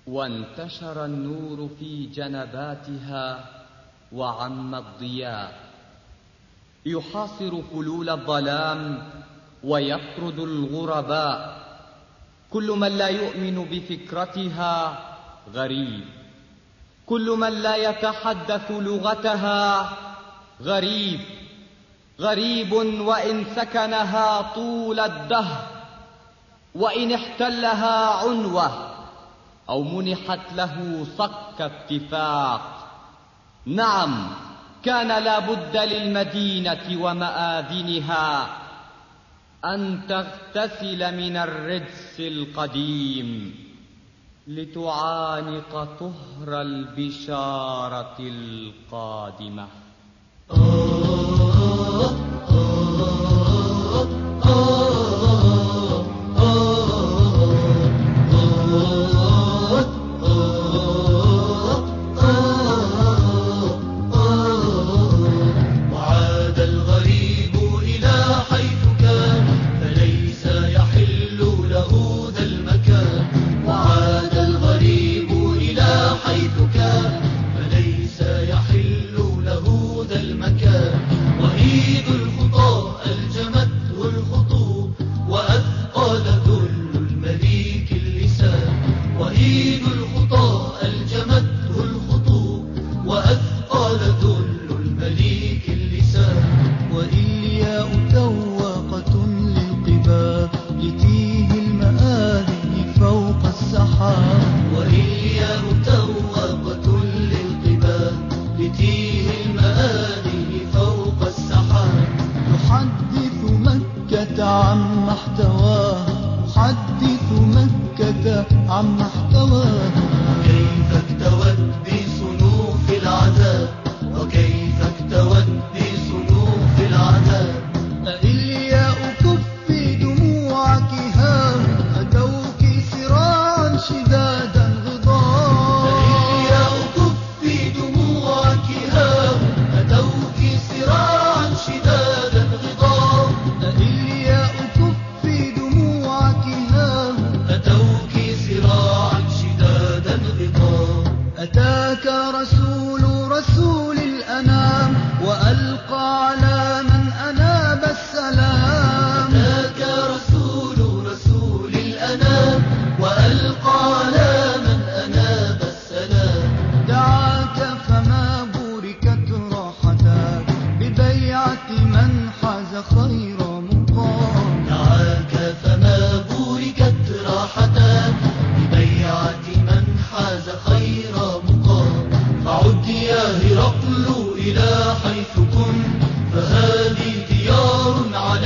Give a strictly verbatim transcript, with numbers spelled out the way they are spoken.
وانتشر النور في جنباتها وعم الضياء، يحاصر فلول الظلام ويطرد الغرباء. كل من لا يؤمن بفكرتها غريب، كل من لا يتحدث لغتها غريب. غريب وإن سكنها طول الدهر، وإن احتلها عنوة أو منحت له صك اتفاق. نعم، كان لا بد للمدينة ومآذنها أن تغتسل من الرجس القديم لتعانق طهر البشارة القادمة. عما احتواها، حدث مكة عما احتواها. كيف اكتوت بصنوف العذاب، وكيف اكتوت بصنوف العذاب. أإلياء كف دموعك هام، أتوك سراعا شدادا غضاب. أإلياء كف دموعك هام، أتوك سراعا شدادا غضاب. أإلياء كف دموعك هام، أتوك سراعا شدادا غضاب. أتاك رسول رسول الأنام، وألقى على من أناب السلام. أتاك رسول رسول الأنام، وألقى على من أناب السلام. دعاك فما بوركت راحتك، ببيعة من حاز خير مقام. دعاك فما بوركت راحتك، ببيعة من حاز خير مقام. فعد يا هرقل إلى حيث كنت، فهذه ديار على